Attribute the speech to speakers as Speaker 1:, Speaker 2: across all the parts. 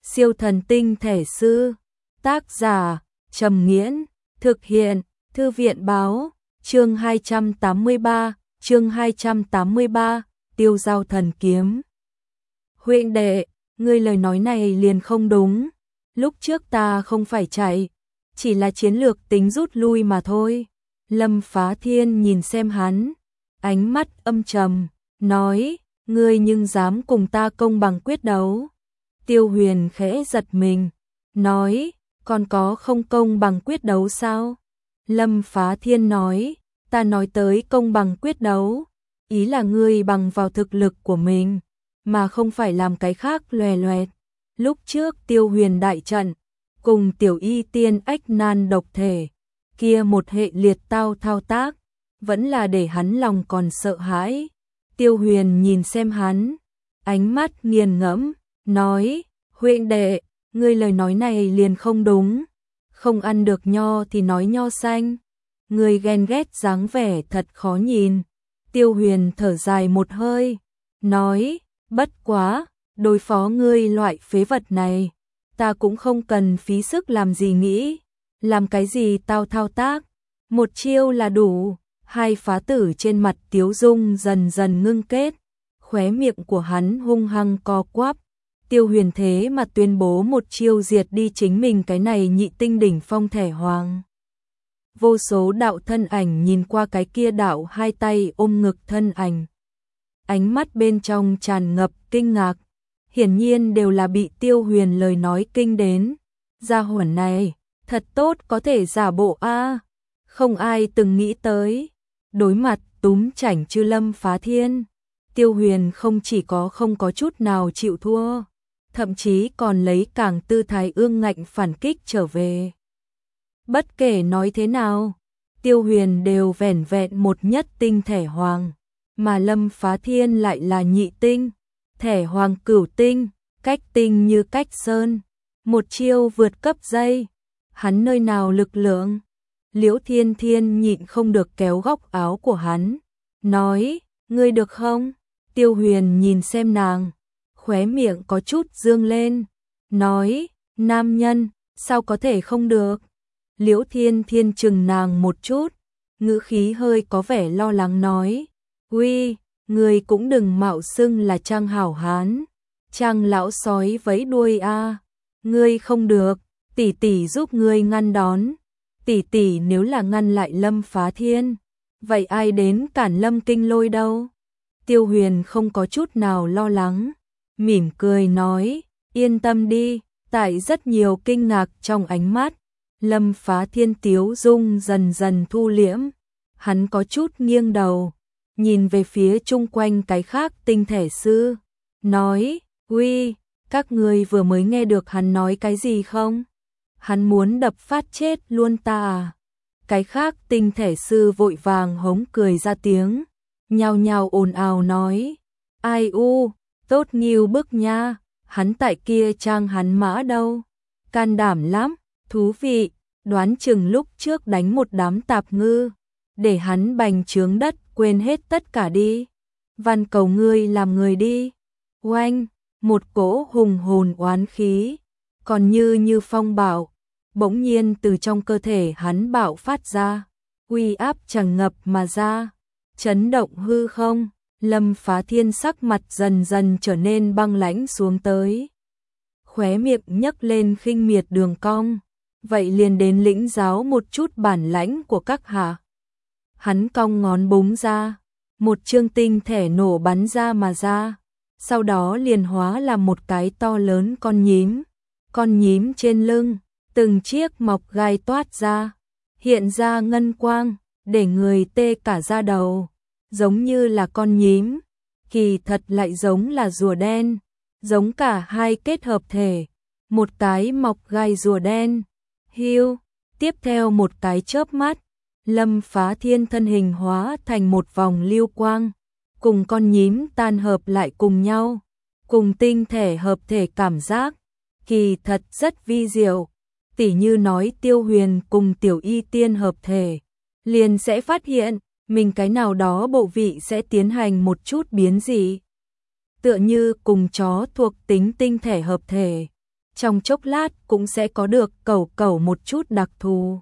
Speaker 1: Siêu thần tinh thể sư. Tác giả Trầm Nghiễn. Thực hiện Thư viện báo. Chương 283, Tiêu Giao thần kiếm. Huynh đệ, ngươi lời nói này liền không đúng. Lúc trước ta không phải chạy, chỉ là chiến lược tính rút lui mà thôi. Lâm Phá Thiên nhìn xem hắn, ánh mắt âm trầm, nói, ngươi nhưng dám cùng ta công bằng quyết đấu. Tiêu Huyền khẽ giật mình, nói, còn có không công bằng quyết đấu sao? Lâm Phá Thiên nói, ta nói tới công bằng quyết đấu, ý là ngươi bằng vào thực lực của mình, mà không phải làm cái khác loè loẹt. Lúc trước Tiêu Huyền đại trận, cùng Tiểu Y Tiên Ách Nan độc thể, kia một hệ liệt thao tác, vẫn là để hắn lòng còn sợ hãi. Tiêu Huyền nhìn xem hắn, ánh mắt nghiền ngẫm, nói, huynh đệ, ngươi lời nói này liền không đúng, không ăn được nho thì nói nho xanh, ngươi ghen ghét dáng vẻ thật khó nhìn. Tiêu Huyền thở dài một hơi, nói, bất quá, đối phó ngươi loại phế vật này, ta cũng không cần phí sức làm gì nghĩ, làm cái gì thao tác, một chiêu là đủ. Hai phá tử trên mặt tiếu dung dần dần ngưng kết, khóe miệng của hắn hung hăng co quắp. Tiêu Huyền thế mà tuyên bố một chiêu diệt đi chính mình cái này nhị tinh đỉnh phong thể hoàng. Vô số đạo thân ảnh nhìn qua cái kia đạo hai tay ôm ngực thân ảnh, ánh mắt bên trong tràn ngập kinh ngạc, hiển nhiên đều là bị Tiêu Huyền lời nói kinh đến. Gia hỏa này, thật tốt có thể giả bộ a, không ai từng nghĩ tới. Đối mặt túm chảnh chư Lâm Phá Thiên, Tiêu Huyền không chỉ có không có chút nào chịu thua, thậm chí còn lấy càng tư thái ương ngạnh phản kích trở về. Bất kể nói thế nào, Tiêu Huyền đều vẻn vẹn một nhất tinh thể hoàng, mà Lâm Phá Thiên lại là nhị tinh, thể hoàng cửu tinh, cách tinh như cách sơn, một chiêu vượt cấp dây, hắn nơi nào lực lượng. Liễu Thiên Thiên nhịn không được kéo góc áo của hắn, nói, ngươi được không? Tiêu Huyền nhìn xem nàng, khóe miệng có chút dương lên, nói, nam nhân, sao có thể không được? Liễu Thiên Thiên chừng nàng một chút, ngữ khí hơi có vẻ lo lắng nói, uy, ngươi cũng đừng mạo xưng là Trang hảo hán, Trang lão sói vẫy đuôi a, ngươi không được, tỷ tỷ giúp ngươi ngăn đón. Tỷ tỷ nếu là ngăn lại Lâm Phá Thiên, vậy ai đến cản Lâm Kinh Lôi đâu? Tiêu Huyền không có chút nào lo lắng, mỉm cười nói, yên tâm đi. Tại rất nhiều kinh ngạc trong ánh mắt, Lâm Phá Thiên tiếu dung dần dần thu liễm, hắn có chút nghiêng đầu, nhìn về phía chung quanh cái khác tinh thể sư, nói, uy, các ngươi vừa mới nghe được hắn nói cái gì không? Hắn muốn đập phát chết luôn ta à? Cái khác tinh thể sư vội vàng hống cười ra tiếng, nhao nhao ồn ào nói, ai u, tốt nghiêu bức nha, hắn tại kia Trang hắn mã đâu, can đảm lắm, thú vị, đoán chừng lúc trước đánh một đám tạp ngư, để hắn bành trướng đất quên hết tất cả đi, van cầu ngươi làm người đi. Oanh, một cỗ hùng hồn oán khí, còn như phong bạo, bỗng nhiên từ trong cơ thể hắn bạo phát ra, uy áp tràn ngập mà ra, chấn động hư không. Lâm Phá Thiên sắc mặt dần dần trở nên băng lãnh xuống tới, khóe miệng nhấc lên khinh miệt đường cong, vậy liền đến lĩnh giáo một chút bản lãnh của các hạ. Hắn cong ngón búng ra, một chương tinh thể nổ bắn ra mà ra, sau đó liền hóa làm một cái to lớn con nhím trên lưng, từng chiếc mọc gai toát ra, hiện ra ngân quang, để người tê cả da đầu, giống như là con nhím, kỳ thật lại giống là rùa đen, giống cả hai kết hợp thể, một cái mọc gai rùa đen. Hiu, tiếp theo một cái chớp mắt, Lâm Phá Thiên thân hình hóa thành một vòng lưu quang, cùng con nhím tan hợp lại cùng nhau, cùng tinh thể hợp thể cảm giác, kỳ thật rất vi diệu. Tỉ như nói Tiêu Huyền cùng Tiểu Y Tiên hợp thể, liền sẽ phát hiện mình cái nào đó bộ vị sẽ tiến hành một chút biến dị. Tựa như cùng chó thuộc tính tinh thể hợp thể, trong chốc lát cũng sẽ có được cẩu một chút đặc thù.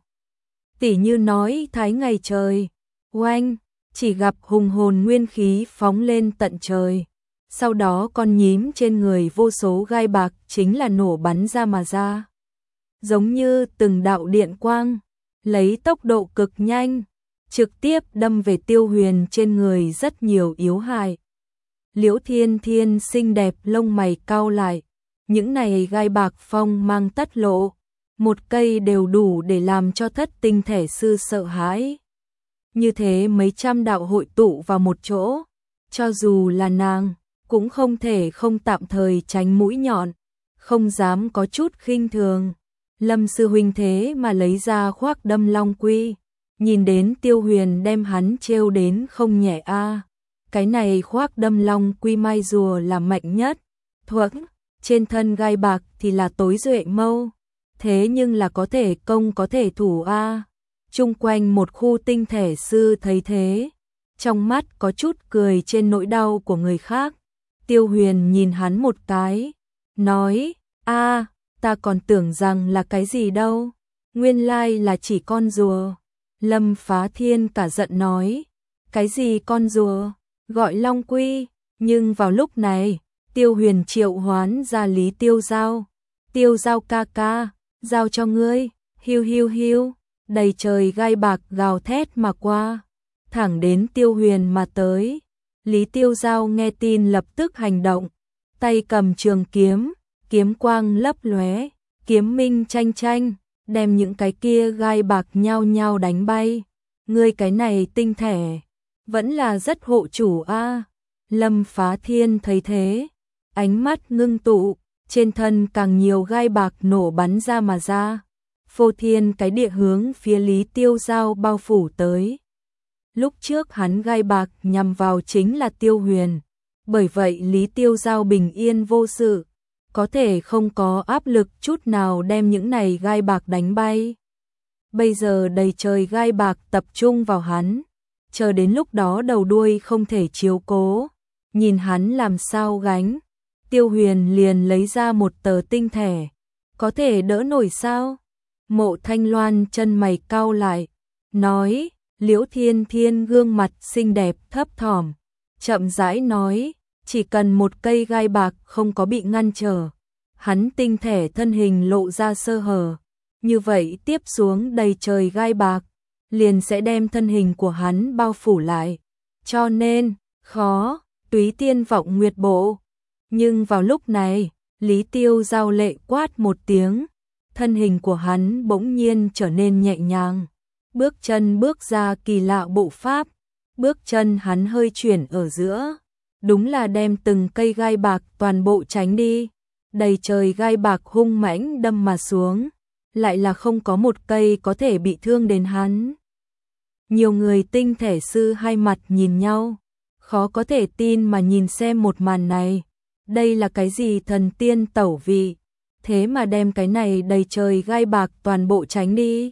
Speaker 1: Tỉ như nói thái ngày trời, oanh, chỉ gặp hùng hồn nguyên khí phóng lên tận trời. Sau đó con nhím trên người vô số gai bạc chính là nổ bắn ra mà ra. Giống như từng đạo điện quang, lấy tốc độ cực nhanh, trực tiếp đâm về Tiêu Huyền trên người rất nhiều yếu hại. Liễu Thiên Thiên xinh đẹp lông mày cau lại, những này gai bạc phong mang tất lộ, một cây đều đủ để làm cho Thất Tinh Thể Sư sợ hãi. Như thế mấy trăm đạo hội tụ vào một chỗ, cho dù là nàng, cũng không thể không tạm thời tránh mũi nhọn, không dám có chút khinh thường. Lâm sư huynh thế mà lấy ra khoác đâm long quy, nhìn đến Tiêu Huyền đem hắn trêu đến không nhẹ a. Cái này khoác đâm long quy mai rùa là mạnh nhất, thuẫn, trên thân gai bạc thì là tối duệ mâu, thế nhưng là có thể công có thể thủ a. Chung quanh một khu tinh thể sư thấy thế, trong mắt có chút cười trên nỗi đau của người khác. Tiêu Huyền nhìn hắn một cái, nói, a, ta còn tưởng rằng là cái gì đâu, nguyên lai là chỉ con rùa. Lâm Phá Thiên cả giận nói, cái gì con rùa, gọi long quy. Nhưng vào lúc này, Tiêu Huyền triệu hoán ra Lý Tiêu Giao. Tiêu Giao ca ca, giao cho ngươi, hiu hiu hiu, đầy trời gai bạc gào thét mà qua, thẳng đến Tiêu Huyền mà tới. Lý Tiêu Giao nghe tin lập tức hành động, tay cầm trường kiếm, kiếm quang lấp lóe, kiếm minh tranh tranh, đem những cái kia gai bạc nhao nhao đánh bay. Ngươi cái này tinh thể, vẫn là rất hộ chủ a. Lâm Phá Thiên thấy thế, ánh mắt ngưng tụ, trên thân càng nhiều gai bạc nổ bắn ra mà ra. Phô thiên cái địa hướng phía Lý Tiêu Giao bao phủ tới. Lúc trước hắn gai bạc nhằm vào chính là Tiêu Huyền, bởi vậy Lý Tiêu Giao bình yên vô sự, có thể không có áp lực chút nào đem những này gai bạc đánh bay. Bây giờ đầy trời gai bạc tập trung vào hắn, chờ đến lúc đó đầu đuôi không thể chiếu cố, nhìn hắn làm sao gánh. Tiêu Huyền liền lấy ra một tờ tinh thể, có thể đỡ nổi sao? Mộ Thanh Loan chân mày cau lại, nói, Liễu Thiên Thiên gương mặt xinh đẹp thấp thỏm, chậm rãi nói, chỉ cần một cây gai bạc không có bị ngăn trở, hắn tinh thể thân hình lộ ra sơ hở, như vậy tiếp xuống đầy trời gai bạc, liền sẽ đem thân hình của hắn bao phủ lại, cho nên, khó, túy tiên vọng nguyệt bộ. Nhưng vào lúc này, Lý Tiêu Giao lệ quát một tiếng, thân hình của hắn bỗng nhiên trở nên nhẹ nhàng, bước chân bước ra kỳ lạ bộ pháp, bước chân hắn hơi chuyển ở giữa, đúng là đem từng cây gai bạc toàn bộ tránh đi, đầy trời gai bạc hung mãnh đâm mà xuống, lại là không có một cây có thể bị thương đến hắn. Nhiều người tinh thể sư hai mặt nhìn nhau, khó có thể tin mà nhìn xem một màn này, đây là cái gì thần tiên tẩu vị, thế mà đem cái này đầy trời gai bạc toàn bộ tránh đi.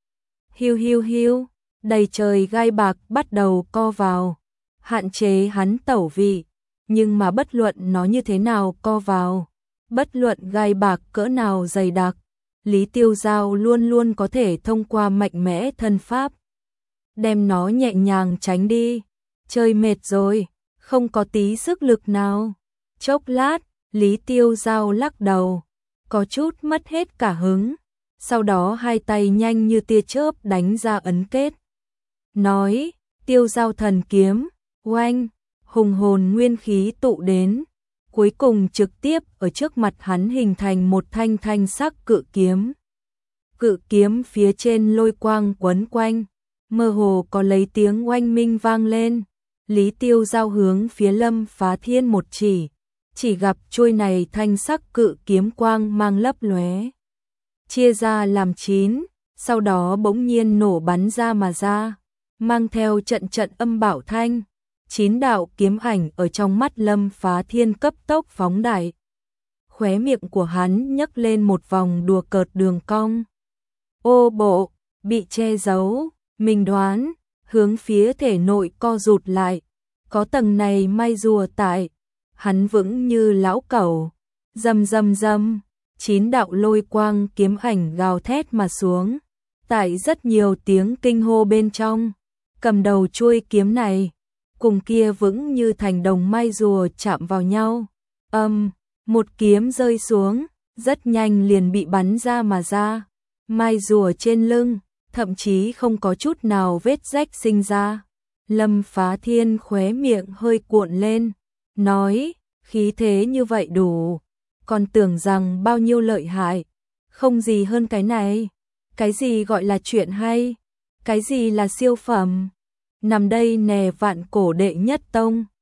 Speaker 1: Hiu hiu hiu, đầy trời gai bạc bắt đầu co vào, hạn chế hắn tẩu vị, nhưng mà bất luận nó như thế nào co vào, bất luận gai bạc cỡ nào dày đặc, Lý Tiêu Giao luôn luôn có thể thông qua mạnh mẽ thân pháp, đem nó nhẹ nhàng tránh đi. Chơi mệt rồi, không có tí sức lực nào. Chốc lát, Lý Tiêu Giao lắc đầu, có chút mất hết cả hứng, sau đó hai tay nhanh như tia chớp đánh ra ấn kết. Nói, Tiêu Giao thần kiếm, oanh, hùng hồn nguyên khí tụ đến, cuối cùng trực tiếp ở trước mặt hắn hình thành một thanh thanh sắc cự kiếm. Cự kiếm phía trên lôi quang quấn quanh, mơ hồ có lấy tiếng oanh minh vang lên. Lý Tiêu Giao hướng phía Lâm Phá Thiên một chỉ gặp chuôi này thanh sắc cự kiếm quang mang lấp lóe, chia ra làm 9, sau đó bỗng nhiên nổ bắn ra mà ra, mang theo trận trận âm bảo thanh, 9 đạo kiếm ảnh ở trong mắt Lâm Phá Thiên cấp tốc phóng đại. Khóe miệng của hắn nhấc lên một vòng đùa cợt đường cong. Ô bộ, bị che giấu, mình đoán, hướng phía thể nội co rụt lại, có tầng này may rùa tại, hắn vững như lão cẩu, rầm rầm rầm, 9 đạo lôi quang kiếm ảnh gào thét mà xuống, tại rất nhiều tiếng kinh hô bên trong, cầm đầu chuôi kiếm này, cùng kia vững như thành đồng mai rùa chạm vào nhau. Một kiếm rơi xuống, rất nhanh liền bị bắn ra mà ra. Mai rùa trên lưng, thậm chí không có chút nào vết rách sinh ra. Lâm Phá Thiên khóe miệng hơi cuộn lên, nói, khí thế như vậy đủ, còn tưởng rằng bao nhiêu lợi hại, không gì hơn cái này. Cái gì gọi là chuyện hay, cái gì là siêu phẩm, nằm đây nè vạn cổ đệ nhất tông.